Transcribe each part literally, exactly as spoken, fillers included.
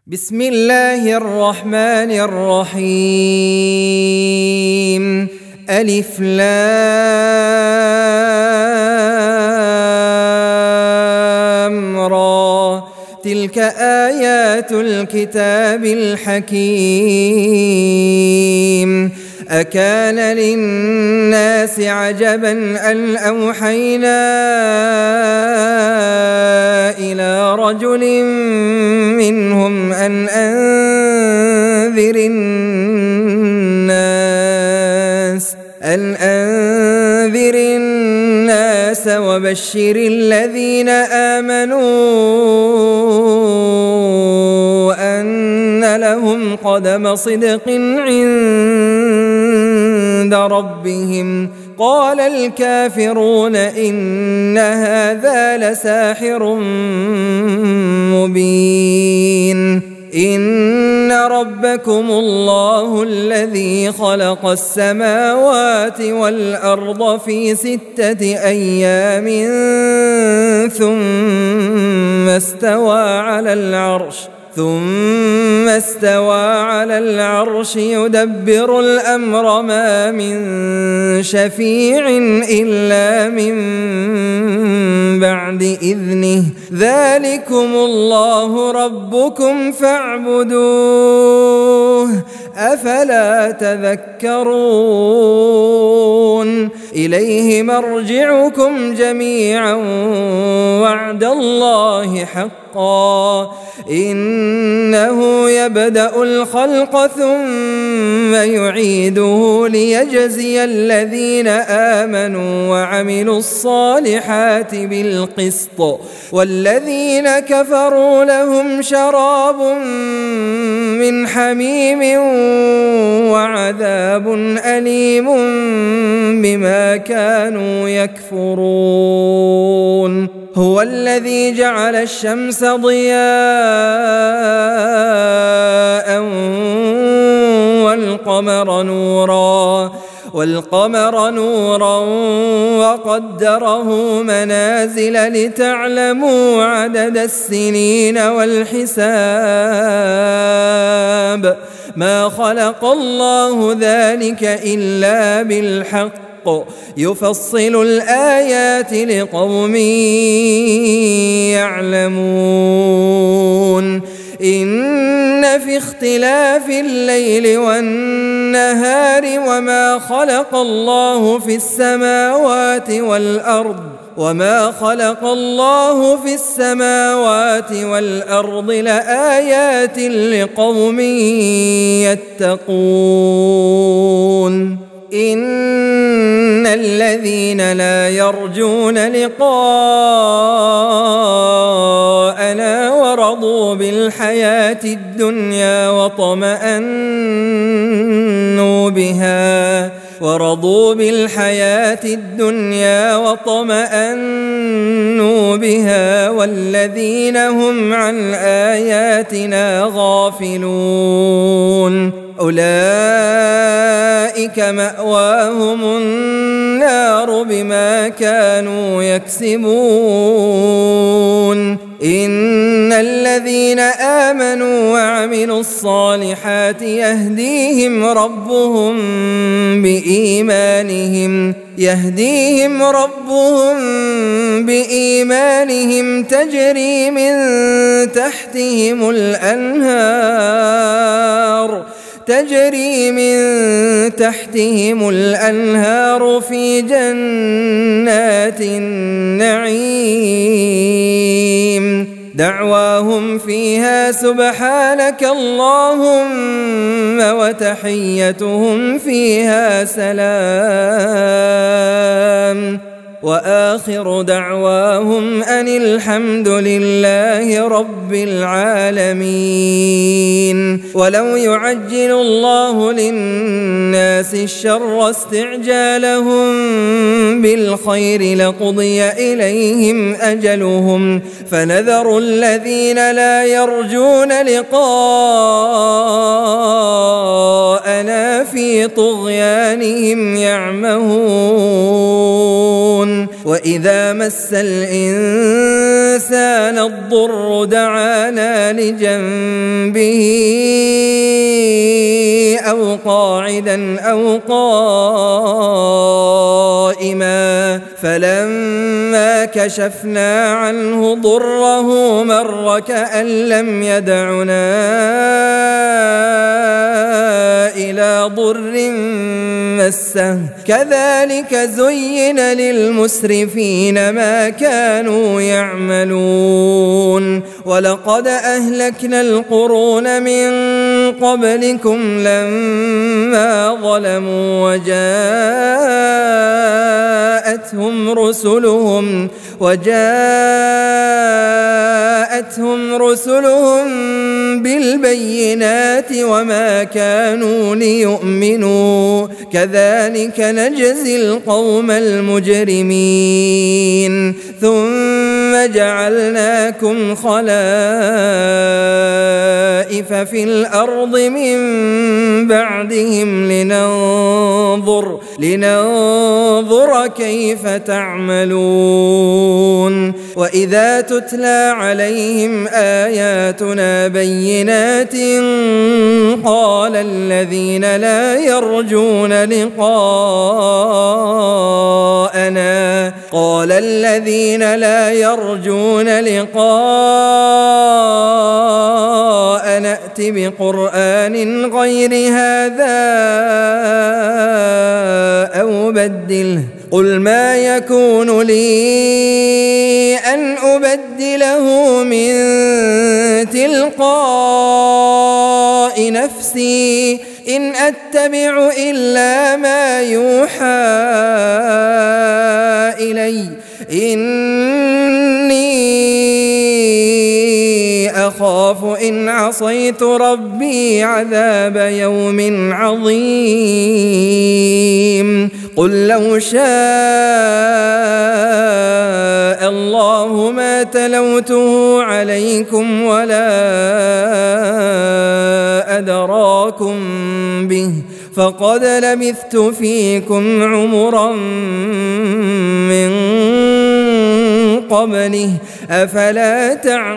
بسم الله الرحمن الرحيم. ألف لام را، تلك آيات الكتاب الحكيم. أكان للناس عجبا أن أوحينا إلى رجل منهم أن أنذر الناس أن أنذر الناس وبشر الذين آمنوا أن لهم قدم صدق عند ربهم. قال الكافرون إن هذا لساحر مبين. إن ربكم الله الذي خلق السماوات والأرض في ستة أيام ثم استوى على العرش ثم استوى على العرش يدبر الأمر ما من شفيع إلا من بعد إذنه. ذلكم الله ربكم فاعبدوه أفلا تذكرون. إليه مرجعكم جميعا وعد الله حقا إنه يبدأ الخلق ثم يعيده ليجزي الذين آمنوا وعملوا الصالحات بالقسط والذين كفروا لهم شراب من حميم وعذاب أليم بما كانوا يكفرون. هو الذي جعل الشمس ضياء والقمر نورا والقمر نورا وقدره منازل لتعلموا عدد السنين والحساب. ما خلق الله ذلك إلا بالحق يفصل الآيات لقوم يعلمون. إن في اختلاف الليل والنهار وما خلق الله في السماوات والأرض وما خلق الله في السماوات والأرض لآيات لقوم يتقون. إن الذين لا يرجون لقاءنا ورضوا بالحياة الدنيا وطمأنوا بها ورضوا بالحياة الدنيا وطمأنوا بها والذين هم عن آياتنا غافلون أولئك مأواهم النار بما كانوا يكسبون. إن الذين آمنوا وعملوا الصالحات يهديهم ربهم بإيمانهم يهديهم ربهم بإيمانهم تجري من تحتهم الأنهار تجري من تحتهم الأنهار في جنات النعيم. دعواهم فيها سبحانك اللهم وتحيتهم فيها سلام وآخر دعواهم أن الحمد لله رب العالمين. ولو يعجل الله للناس الشر استعجالهم بالخير لقضي إليهم أجلهم فنذر الذين لا يرجون لقاءنا في طغيانهم يعمهون. وإذا مس الإنسان الضر دعانا لجنبه أو قاعدا أو قائما فلما كشفنا عنه ضره مر كأن لم يدعنا إلى ضر مسه كذلك زين للمسرفين ما كانوا يعملون ولقد أهلكنا القرون من قبلكم لما ظلموا وجاءتهم رسلهم وجاءتهم رسلهم بالبينات وما كانوا ليؤمنوا كذلك نجزي القوم المجرمين ثم جعلناكم خلائف في الأرض من بعدهم لننظر لننظر كيف تعملون وإذا تتلى عليهم آياتنا بينات قال الذين لا يرجون لقاءنا قال الذين لا يرجون لقاءنا نأت بقرآن غير هذا أو بدله قل ما يكون لي أن أبدله من تلقاء نفسي إن أتبع إلا ما يوحى إلي إني أخاف إن عصيت ربي عذاب يوم عظيم قل لو شاء الله ما تلوته عليكم ولا أدراكم به فقد لبثت فيكم عمرا من قبله أفلا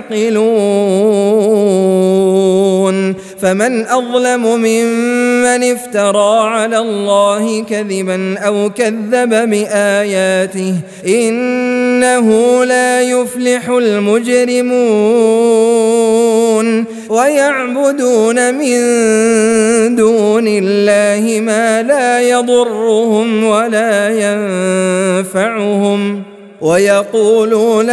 تعقلون فمن أظلم ممن افترى على الله كذبا أو كذب بآياته إنه لا يفلح المجرمون ويعبدون من دون الله ما لا يضرهم ولا ينفعهم ويقولون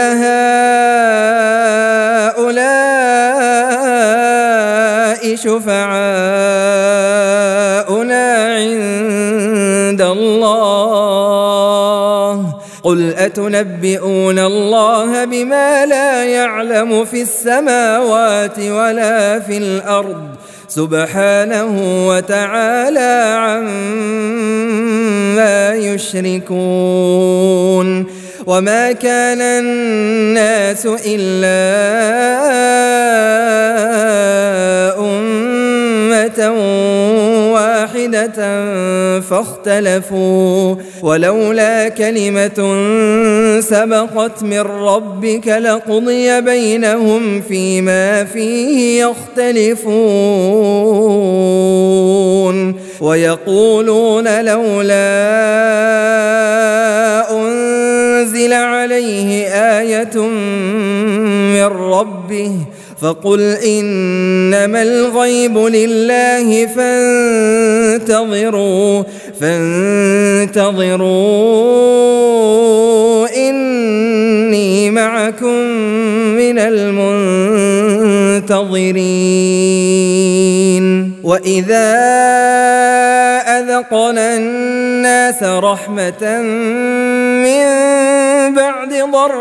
هؤلاء شفعاؤنا عند الله قل أتنبئون الله بما لا يعلم في السماوات ولا في الأرض سبحانه وتعالى عما يشركون وما كان الناس إلا أمة واحدة فاختلفوا ولولا كلمة سبقت من ربك لقضي بينهم فيما فيه يختلفون ويقولون لولا أنزل عليه آية من ربه فقل إنما الغيب لله فانتظروا فانتظروا إني معكم من المنتظرين وإذا أذقنا الناس رحمة من بعد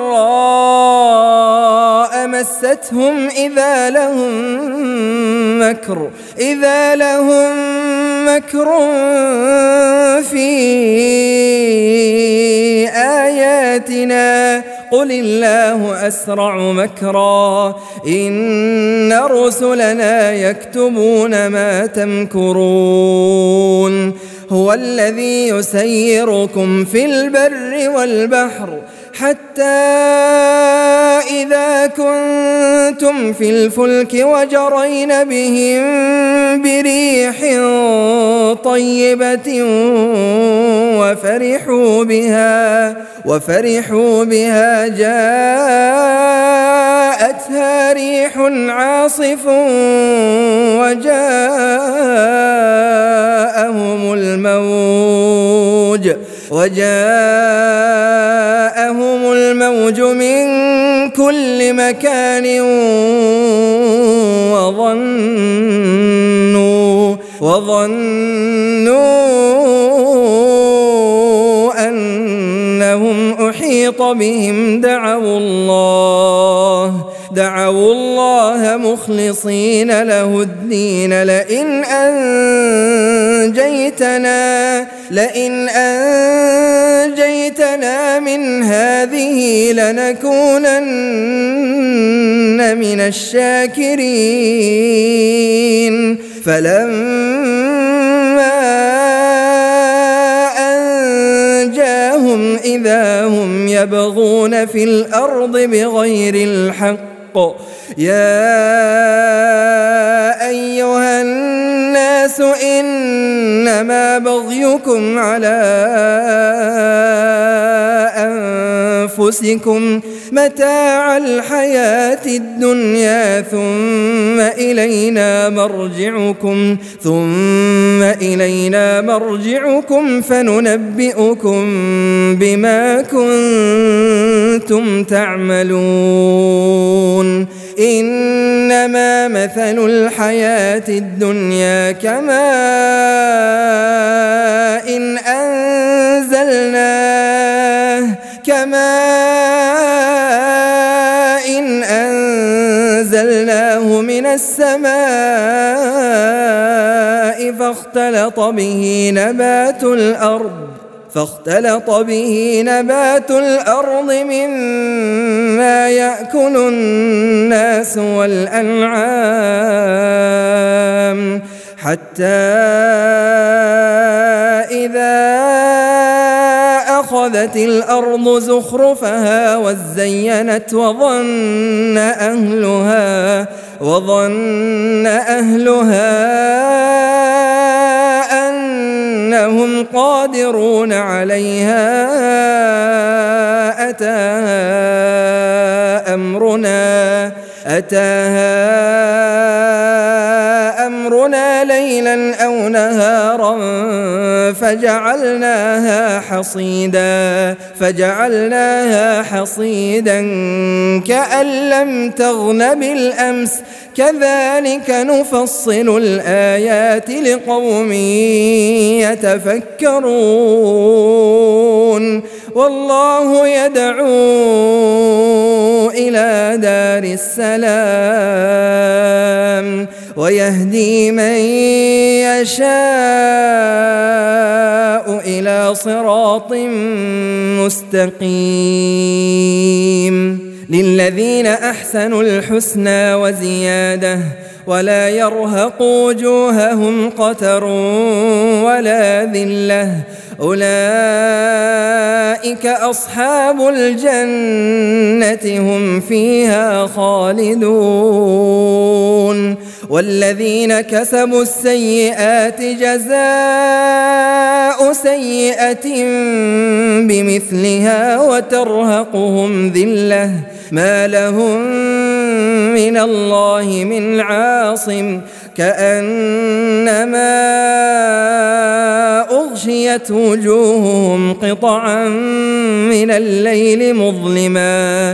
ضراء مستهم إذا لهم مكر إذا لهم مكر في آياتنا قل الله أسرع مكرا إن رسلنا يكتبون ما تمكرون هو الذي يسيركم في البر والبحر حتى إذا كنتم في الفلك وجرين بهم بريح طيبة وفرحوا بها وفرحوا بها جاءتها ريح عاصف وجاءهم الموج وجاءهم الموج من كل مكان وظنوا وظنوا أنهم أحيط بهم دعوا الله دعوا الله مخلصين له الدين لئن أنجيتنا لئن أنجيتنا من هذه لنكونن من الشاكرين فلما أنجاهم إذا هم يبغون في الأرض بغير الحق يا أيها الناس إنما بغيكم على أنفسكم متاع الحياة الدنيا ثم إلينا مرجعكم ثم إلينا مرجعكم فننبئكم بما كنتم تعملون إنما مثل الحياة الدنيا كماء إن أنزلناه كماء إن أنزلناه من السماء فاختلط به نبات الأرض فاختلط به نبات الأرض مما يأكل الناس والأنعام حتى إذا أخذت الأرض زخرفها وزينت وظن أهلها وظن أهلها أنهم قادرون عليها أتاها أمرنا أتاها أمرنا ليلا أو نهارا فجعلناها حصيدا فجعلناها حصيدا كأن لم تغن بالأمس كذلك نفصل الآيات لقوم يتفكرون والله يدعو إلى دار السلام ويهدي من يشاء إلى صراط مستقيم للذين أحسنوا الحسنى وزيادة ولا يرهق وجوههم قتر ولا ذلة أولئك أصحاب الجنة هم فيها خالدون والذين كسبوا السيئات جزاء سيئة بمثلها وترهقهم ذلة ما لهم من الله من عاصم كأنما أغشيت وجوههم قطعا من الليل مظلما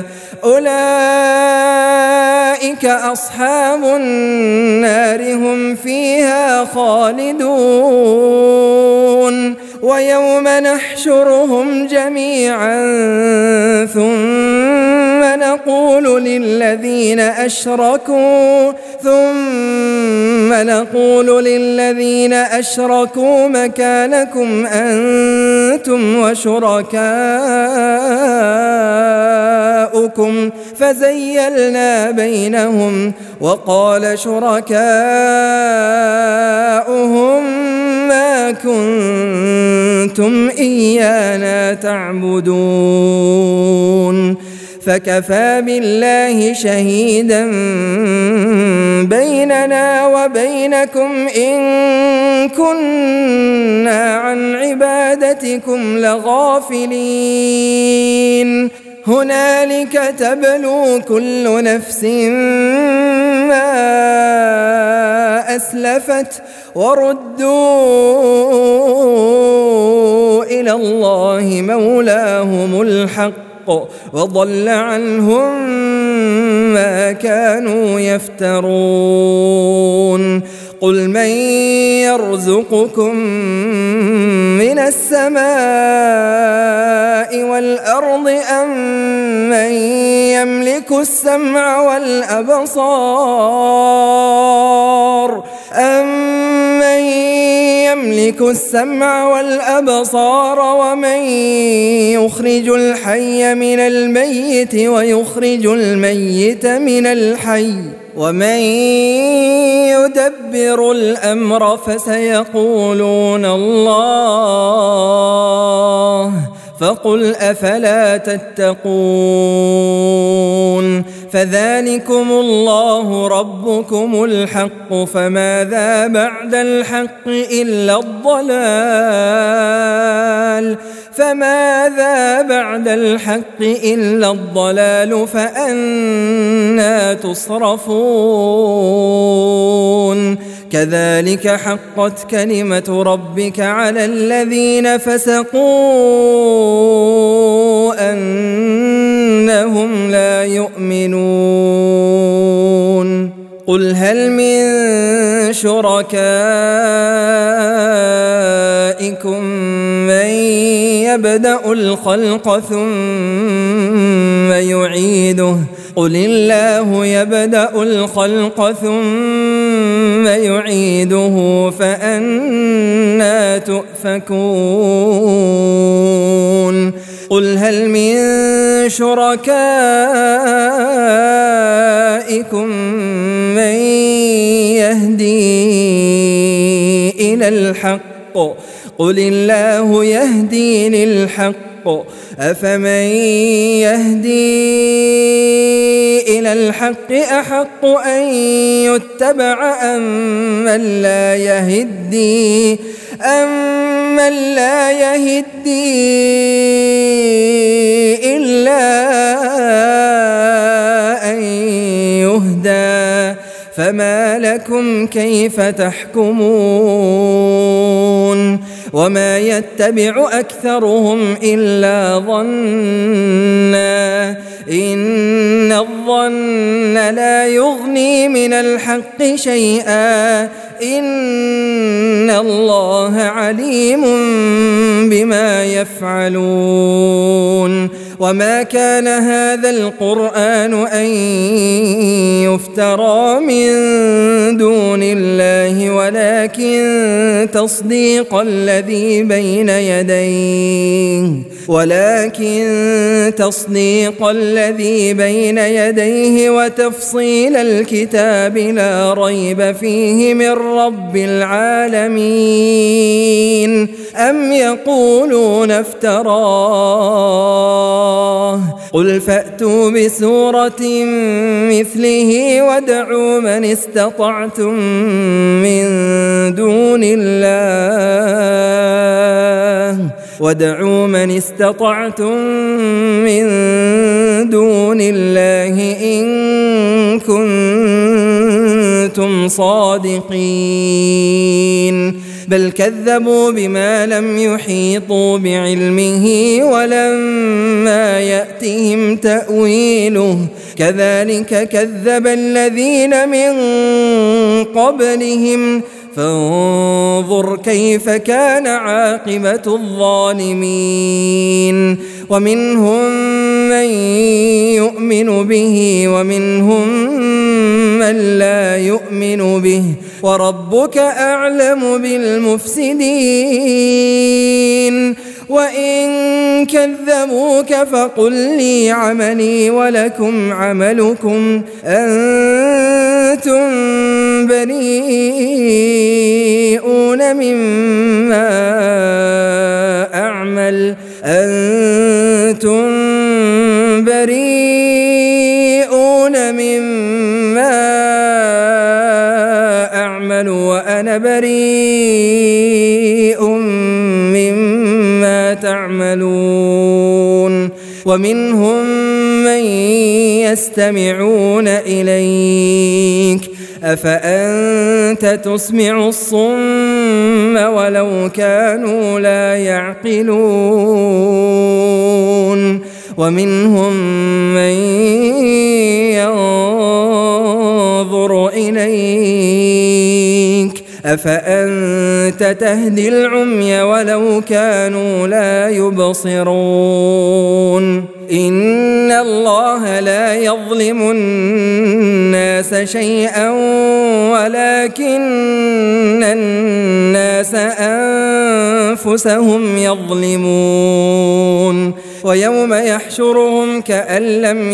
أولئك أصحاب النار هم فيها خالدون ويوم نحشرهم جميعا ثم نقول للذين أشركوا ثم نقول للذين أشركوا مكانكم أنتم وشركاؤكم فزيلنا بينهم وقال شركاؤهم ما ما كنتم إيانا تعبدون فكفى بالله شهيدا بيننا وبينكم إن كنا عن عبادتكم لغافلين هنالك تبلو كل نفس ما أسلفت وردوا إلى الله مولاهم الحق وضل عنهم ما كانوا يفترون قل من يرزقكم من السماء والأرض أم من يملك السمع والأبصار أمن يملك السمع والأبصار ومن يخرج الحي من الميت ويخرج الميت من الحي ومن يدبر الأمر فسيقولون الله فقل أفلا تتقون فذلكم الله ربكم الحق فماذا بعد الحق إلا الضلال فماذا بعد الحق إلا الضلال فأنى تصرفون كذلك حقت كلمة ربك على الذين فسقوا أنهم لا يؤمنون قل هل من شركائكم من يبدأ الخلق ثم يعيده قل الله يبدأ الخلق ثم يعيده فأنى تؤفكون قل هل من شركائكم من يهدي إلى الحق قل الله يهدي للحق أفمن يهدي إلى الحق أحق أن يتبع أم من لا يهدي أم من لا يهدي إلا أن يهدى فما لكم كيف تحكمون وما يتبع أكثرهم إلا ظنا إن الظن لا يغني من الحق شيئا إن الله عليم بما يفعلون وما كان هذا القرآن أن يفترى من دون الله ولكن تصديق الذي بين يديه ولكن تصديق الذي بين يديه وتفصيل الكتاب لا ريب فيه من رب العالمين أم يقولون افتراه قل فأتوا بسورة مثله وادعوا من استطعتم من دون الله وادعوا من استطعتم من دون الله إن كنتم صادقين بل كذبوا بما لم يحيطوا بعلمه ولما يأتهم تأويله كذلك كذب الذين من قبلهم فانظر كيف كان عاقبة الظالمين ومنهم من يؤمن به ومنهم من لا يؤمن به وربك أعلم بالمفسدين وإن كذبوك فقل لي عملي ولكم عملكم أنتم بريئون مما أعمل أنتم بريئون مما أعمل وأنا بريء مما تعملون ومنهم من يستمعون إليك أفأنت تسمع الصم ولو كانوا لا يعقلون ومنهم من ينظر إليك أفأنت تهدي العمي ولو كانوا لا يبصرون إن الله لا يظلم الناس شيئا ولكن الناس أنفسهم يظلمون ويوم يحشرهم كأن لم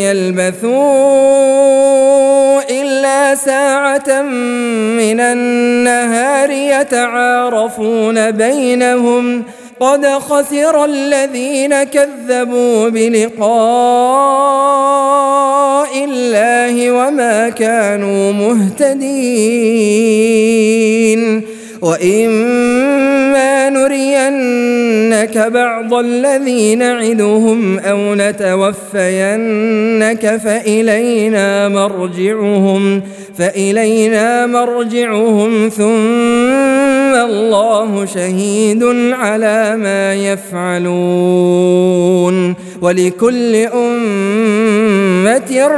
يلبثوا إلا ساعة من النهار يتعارفون بينهم قد خسر الذين كذبوا بلقاء الله وما كانوا مهتدين وإما نرينك بعض الذي نعدهم أو نتوفينك فإلينا مرجعهم فإلينا مرجعهم ثم الله شهيد على ما يفعلون ولكل أمة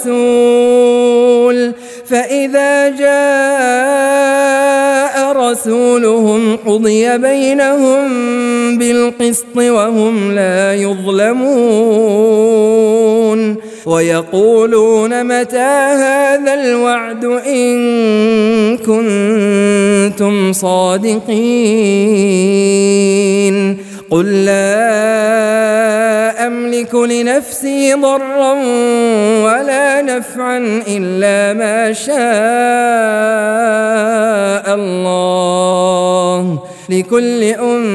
رسول فإذا جاء رسولهم قضي بينهم بالقسط وهم لا يظلمون ويقولون متى هذا الوعد إن كنتم صادقين قل لا أملك لنفسي ضرا ولا نفعا إلا ما شاء الله لكل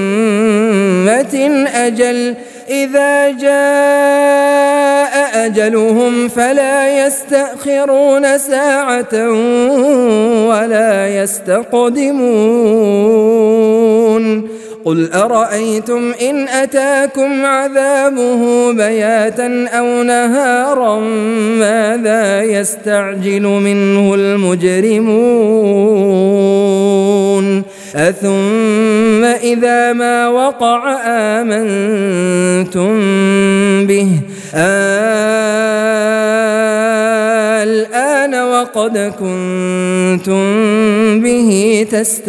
أمة أجل إذا جاء أجلهم فلا يستأخرون ساعة ولا يستقدمون قل أرأيتم إن أتاكم عذابه بياتا أو نهارا ماذا يستعجل منه المجرمون أثم إذا ما وقع آمنتم به الآن وقد كنتم به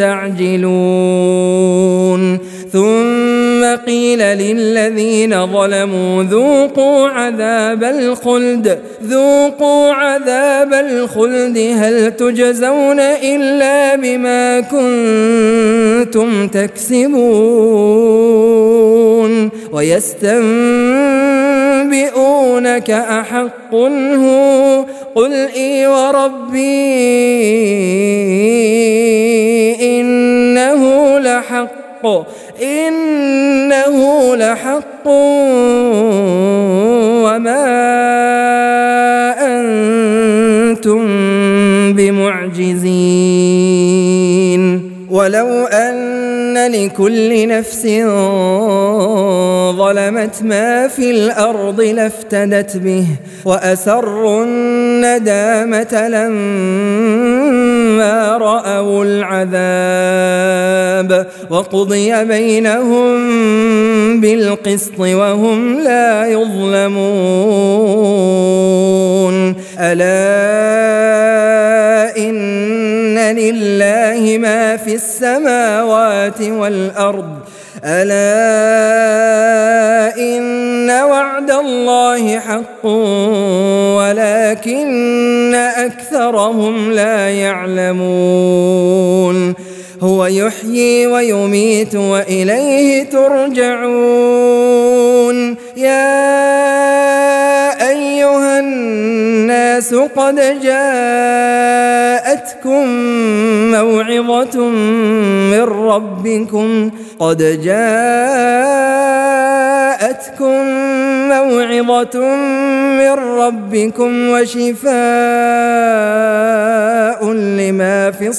تستعجلون ثم قيل للذين ظلموا ذوقوا عذاب الخلد ذوقوا عذاب الخلد هل تجزون إلا بما كنتم تكسبون ويستنبئونك أحق هو قل إي وربي إنه لحق إنه لحق وما أنتم بمعجزين ولو أن لكل نفس ظلمت ما في الأرض لافتدت به وأسروا الندامة لما رأوا العذاب وقضي بينهم بالقسط وهم لا يظلمون ألا إن لله ما في السماوات والأرض ألا إن وعد الله حق ولكن أكثرهم لا يعلمون هو يحيي ويميت وإليه ترجعون يا أيها الناس قد جاءتكم موعظة موعظة من ربكم قد جاءتكم موعظة من ربكم وشفاء لما في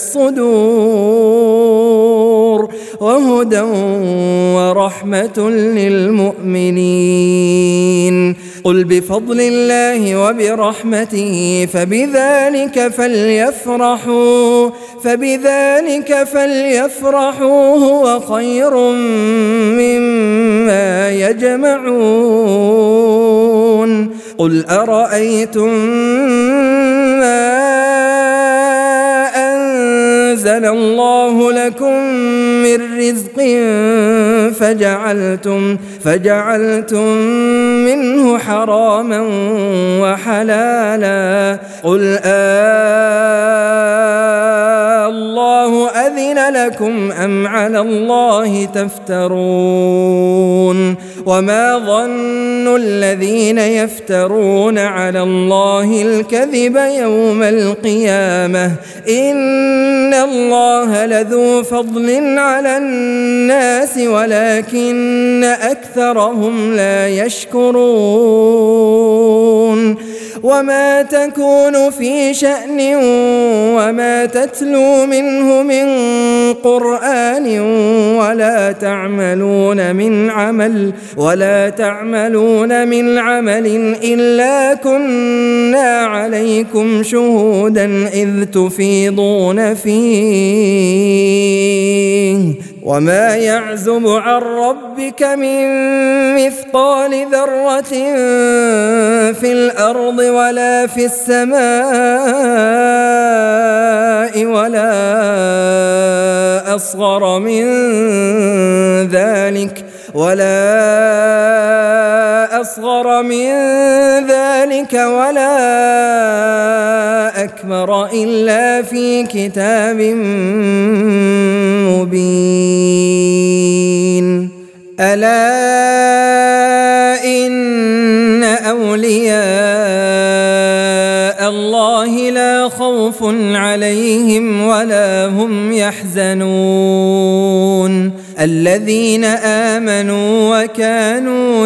الصدور وهدى ورحمة للمؤمنين. قل بفضل الله وبرحمته فبذلك فليفرحوا فبذلك فليفرحوا هو خير مما يجمعون. قل أرأيتم ما أنزل الله لكم من رزق فجعلتم فجعلتم منه حراما وحلالا قل آه الله أذن لكم أم على الله تفترون. وما ظن الذين يفترون على الله الكذب يوم القيامة إن الله لذو فضل على الناس ولكن أكثرهم لا يشكرون. وما تكون في شأن وما تتلو منه من قرآن ولا تعملون من عمل ولا تعملون من عمل إلا كنا عليكم شهودا إذ تفيضون فيه. وما يعزب عن ربك من مثقال ذرة في الأرض ولا في السماء ولا أصغر من ذلك ولا أصغر من ذلك ولا أكبر إلا في كتاب مبين. ألا إن أولياء الله لا خوف عليهم ولا هم يحزنون الذين آمنوا وكانوا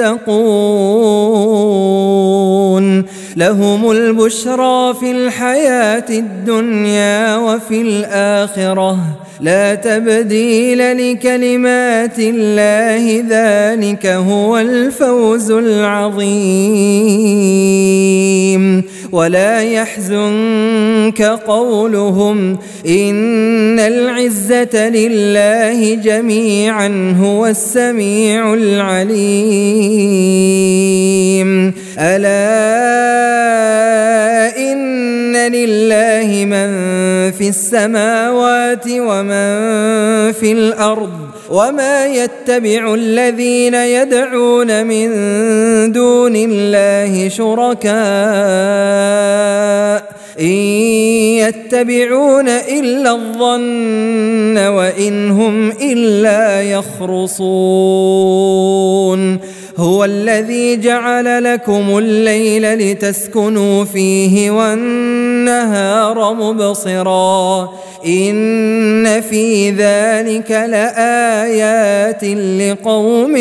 يتقون لهم البشرى في الحياة الدنيا وفي الآخرة لا تبديل لكلمات الله ذلك هو الفوز العظيم. ولا يحزنك قولهم إن العزة لله جميعا هو السميع العليم. ألا إن لله من في السماوات ومن في الأرض وما يتبع الذين يدعون من دون الله شركاء إن يتبعون إلا الظن وإن هم إلا يخرصون. هو الذي جعل لكم الليل لتسكنوا فيه والنهار مبصرا إن في ذلك لآيات لقوم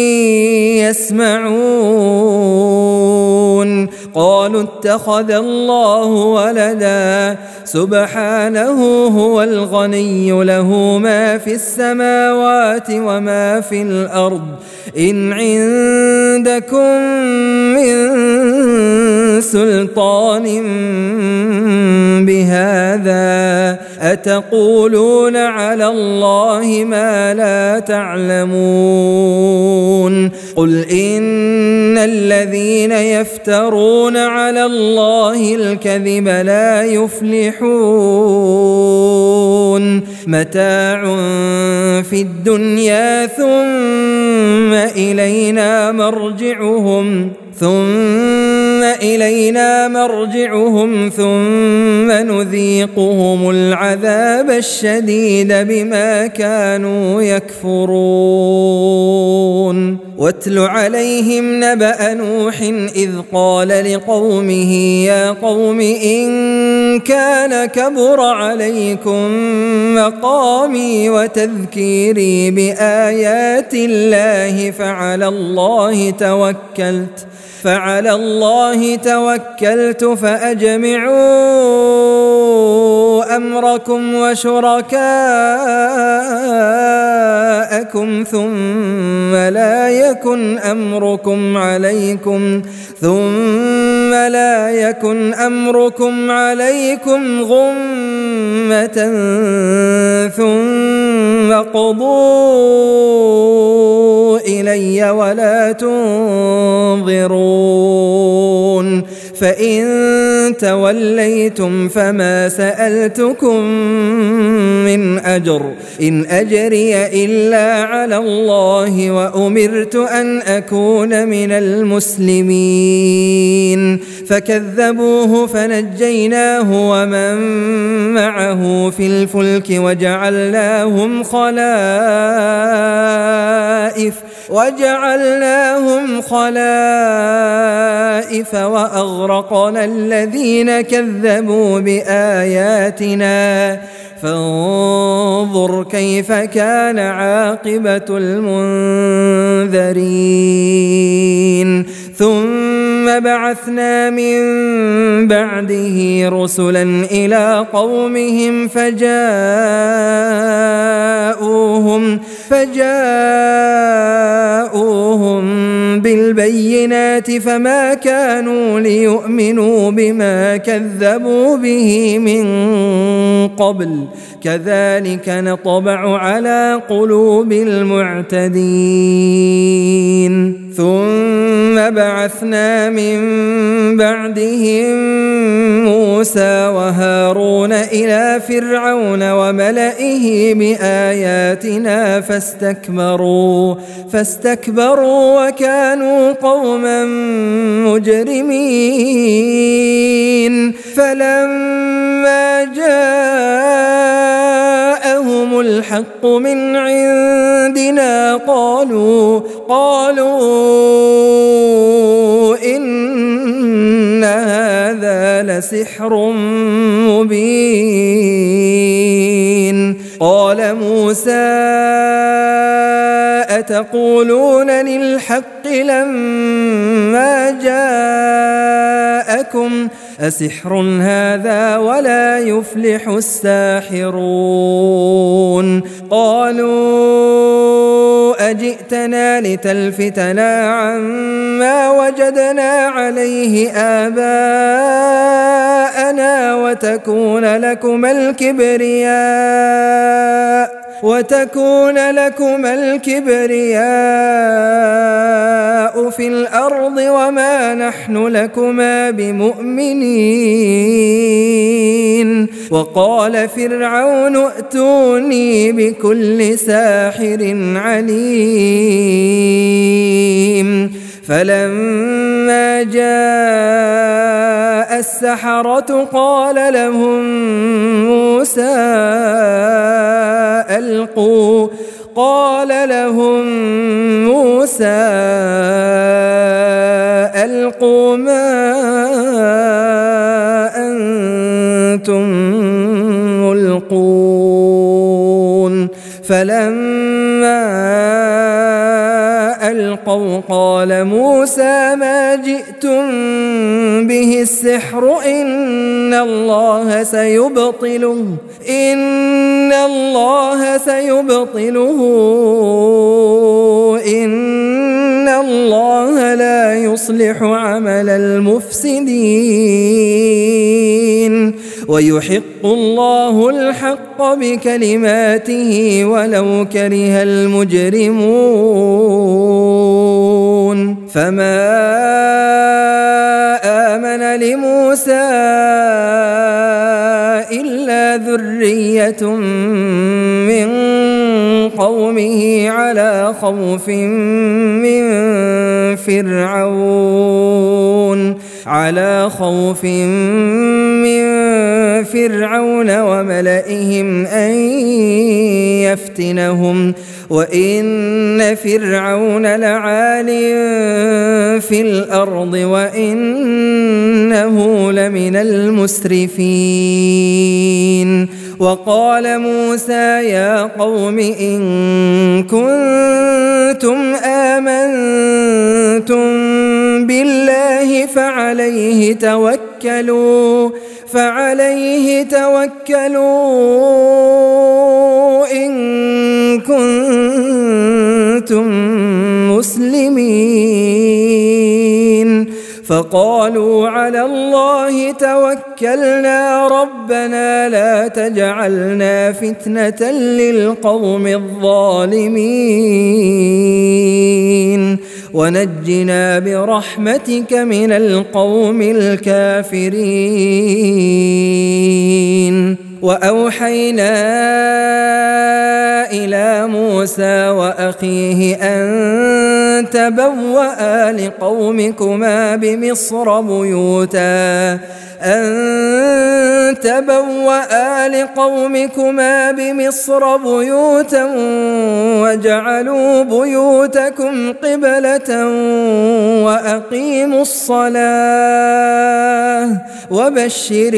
يسمعون. قالوا اتخذ الله ولدا سبحانه هو الغني له ما في السماوات وما في الأرض إن عندكم من سلطان بهذا أتقولون على الله ما لا تعلمون. قل إن الذين يفترون على الله الكذب لا يفلحون متاع في الدنيا ثم إلينا مرجعهم ثم إلينا إلينا مرجعهم ثم نذيقهم العذاب الشديد بما كانوا يكفرون واتل عليهم نبأ نوح إذ قال لقومه يا قوم إن كان كبر عليكم مقامي وتذكيري بآيات الله فعلى الله توكلت فعلى الله توكلت فأجمعوا أمركم وشركاءكم ثم لا يكن أمركم عليكم ثم لا يكن أمركم عليكم غمة ثم قضوا إلي ولا تنظرون فإن توليتم فما سألتكم من أجر إن أجري إلا على الله وأمرت أن أكون من المسلمين فكذبوه فنجيناه ومن معه في الفلك وجعلناهم خلائف وجعلناهم خلائف وأغرقنا الذين كذبوا بآياتنا فانظر كيف كان عاقبة المنذرين ثم بعثنا من بعده رسلا إلى قومهم فجاءوهم فجاءوهم بالبينات فما كانوا ليؤمنوا بما كذبوا به من قبل كذلك نطبع على قلوب المعتدين ثم بعثنا من بعدهم موسى وهارون إلى فرعون وملئه بآياتنا فاستكبروا فاستكبروا وكانوا قوما مجرمين فلما جاءهم الحق من عندنا قالوا قالوا إن هذا لسحر مبين قال موسى أتقولون للحق لما جاءكم أسحر هذا ولا يفلح الساحرون قالوا أجئتنا لتلفتنا عما وجدنا عليه آباءنا وتكون لكما الكبرياء وتكون لكما الكبرياء في الأرض وما نحن لكما بمؤمنين وقال فرعون ائتوني بكل ساحر عليم فلما جاء السحرة قال لهم موسى ألقوا قال لهم موسى ألقوا ما أنتم ملقون فلما ألقوا قال موسى ما جئتم به السحر إن الله سيبطله إن الله سيبطله إن الله لا يصلح عمل المفسدين ويحق الله الحق بكلماته ولو كره المجرمون فما آمن لموسى إلا ذرية من قومه على خوف من فرعون على خوف من فرعون وملئهم أن يفتنهم وإن فرعون لعال في الأرض وإنه لمن المسرفين. وقال موسى يا قوم إن كنتم آمنتم بالله فعليه توكلوا فعليه توكلوا إن كنتم مسلمين. فقالوا على الله توكلنا ربنا لا تجعلنا فتنة للقوم الظالمين ونجنا برحمتك من القوم الكافرين. وأوحينا إلى موسى وأخيه أن تبوأ لقومكما بمصر بيوتا أن تبوأ لقومكما بمصر بيوتا وجعلوا بيوتكم قبلة وأقيموا الصلاة وبشر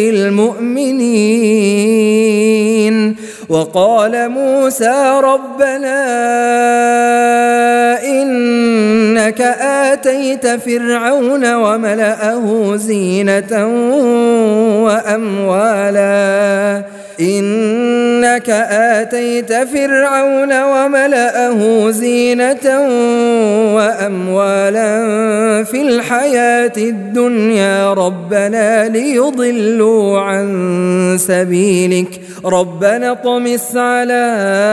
المؤمنين. وقال موسى ربنا إنك آتيت فرعون وملأه زينة وأموالا إنك آتيت فرعون وملأه زينة وأموالا في الحياة الدنيا ربنا ليضلوا عن سبيلك ربنا اطمس على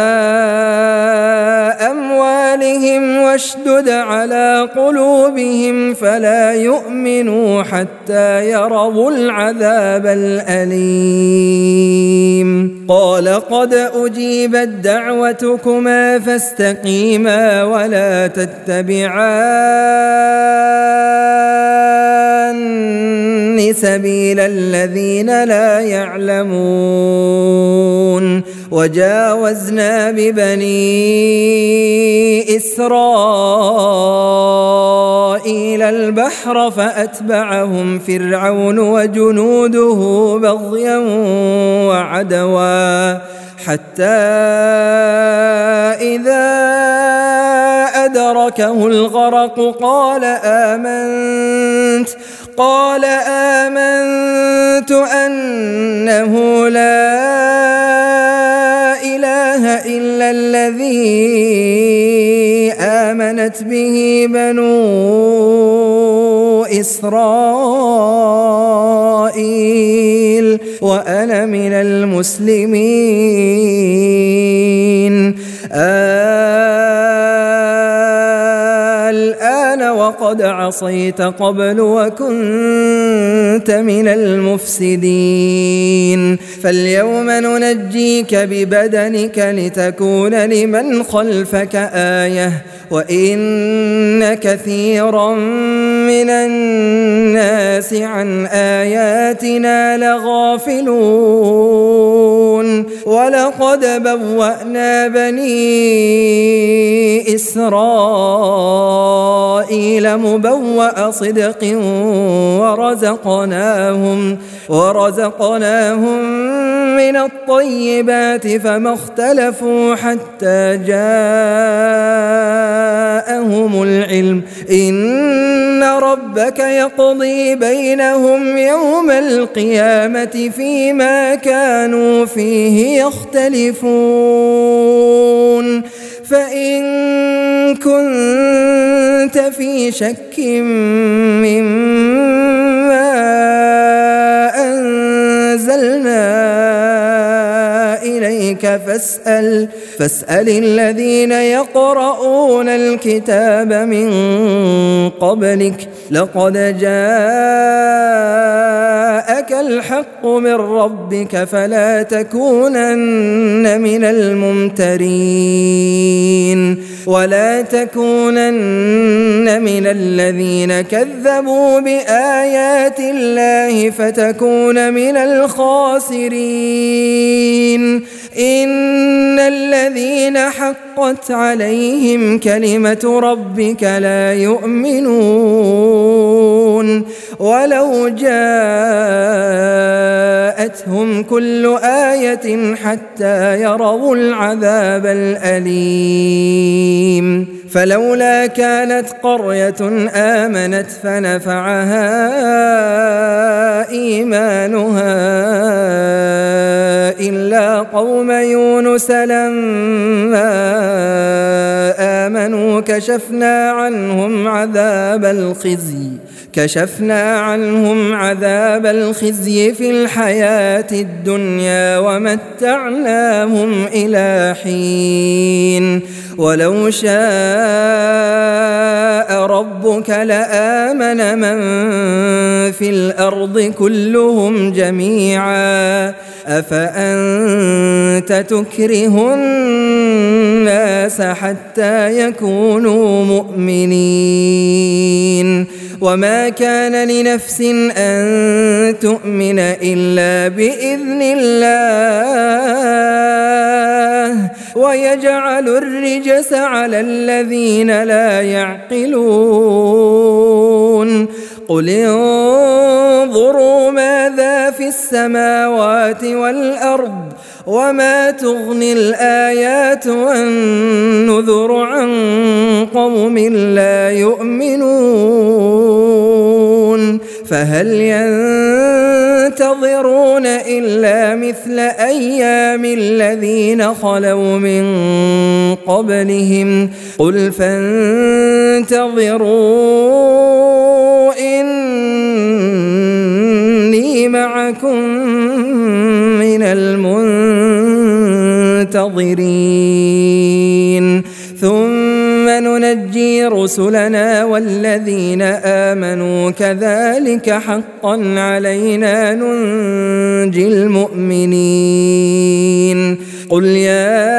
أموالهم واشدد على قلوبهم فلا يؤمنوا حتى يروا العذاب الأليم. قال قد أجيبت دعوتكما فاستقيما ولا تتبعان سبيل الذين لا يعلمون. وجاوزنا ببني إسرائيل البحر فأتبعهم فرعون وجنوده بغيا وعدوا حتى إذا أدركه الغرق قال آمنت قال آمنت أنه لا إله إلا الذي آمنت به بنو إسرائيل وأنا من المسلمين. الآن وقد عصيت قبل وكنت من المفسدين فاليوم ننجيك ببدنك لتكون لمن خلفك آية وإن كثيرا من الناس عن آياتنا لغافلون. ولقد بوأنا بني إسرائيل مبوأ صدق ورزقناهم ورزقناهم من الطيبات فما اختلفوا حتى جاءهم العلم إن ربك يقضي بينهم يوم القيامة فيما كانوا فيه يختلفون. فإن كنت في شك مما أنزلنا إليك فاسأل فاسأل الذين يقرؤون الكتاب من قبلك لقد جاءك الحق من ربك فلا تكونن من الممترين. ولا تكونن من الذين كذبوا بآيات الله فتكون من الخاسرين إن الذين حقت عليهم كلمة ربك لا يؤمنون ولو جاءتهم كل آية حتى يروا العذاب الأليم فلولا كانت قرية آمنت فنفعها إيمانها إلا قوم يونس لما آمنوا كشفنا عنهم عذاب الخزي كشفنا عنهم عذاب الخزي في الحياة الدنيا ومتعناهم إلى حين ولو شاء ربك لآمن من في الأرض كلهم جميعا أفأنت تكره الناس حتى يكونوا مؤمنين وما كان لنفس أن تؤمن إلا بإذن الله ويجعل الرجس على الذين لا يعقلون قل انظروا ماذا في السماوات والأرض وما تغني الآيات والنذر عن قوم لا يؤمنون فهل ينتظرون إلا مثل أيام الذين خلوا من قبلهم قل فانتظروا إني معكم من المنتظرين ثم ننجي رسلنا والذين آمنوا كذلك حقا علينا ننجي المؤمنين قل يا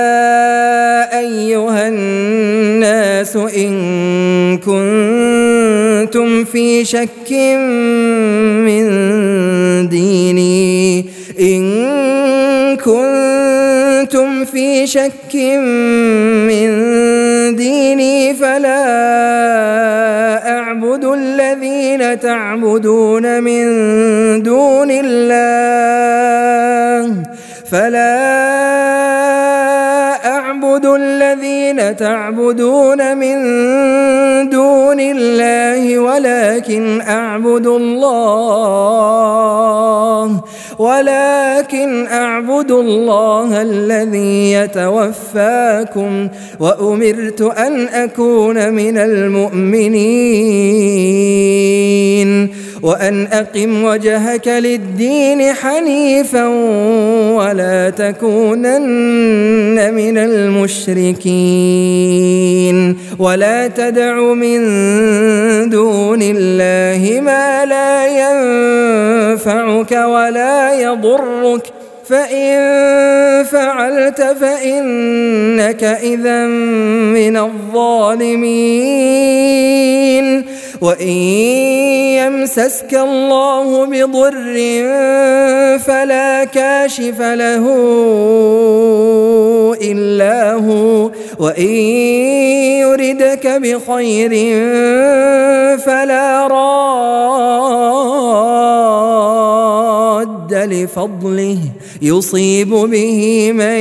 أيها الناس إن كنتم في شك من ديني إن كنتم في شك من ديني فلا أعبد الذين تعبدون من دون الله فلا أعبد الذين تعبدون من دون الله ولكن أعبد الله ولكن أعبد الله الذي يتوفاكم وأمرت أن أكون من المؤمنين وأن أقم وجهك للدين حنيفا ولا تكونن من المشركين ولا تدع من دون الله ما لا ينفعك ولا يضرك فإن فعلت فإنك إذا من الظالمين وإن يمسسك الله بضر فلا كاشف له إلا هو وإن يردك بخير فلا راد لفضله يصيب به من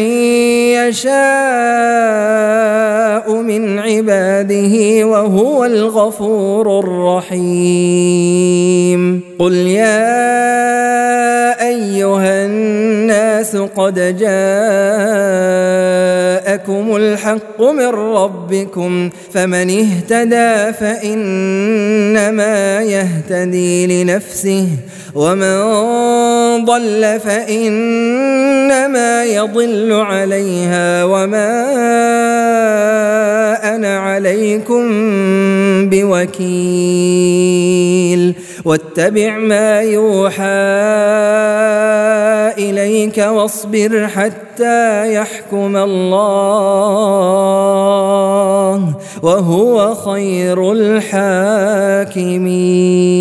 يشاء من عباده وهو الغفور الرحيم قل يا أيها الناس قد جاءكم الحق من ربكم فمن اهتدى فإنما يهتدي لنفسه ومن ضل فإنما يضل عليها وما أنا عليكم بوكيل واتبع ما يوحى إليك واصبر حتى يحكم الله وهو خير الحاكمين.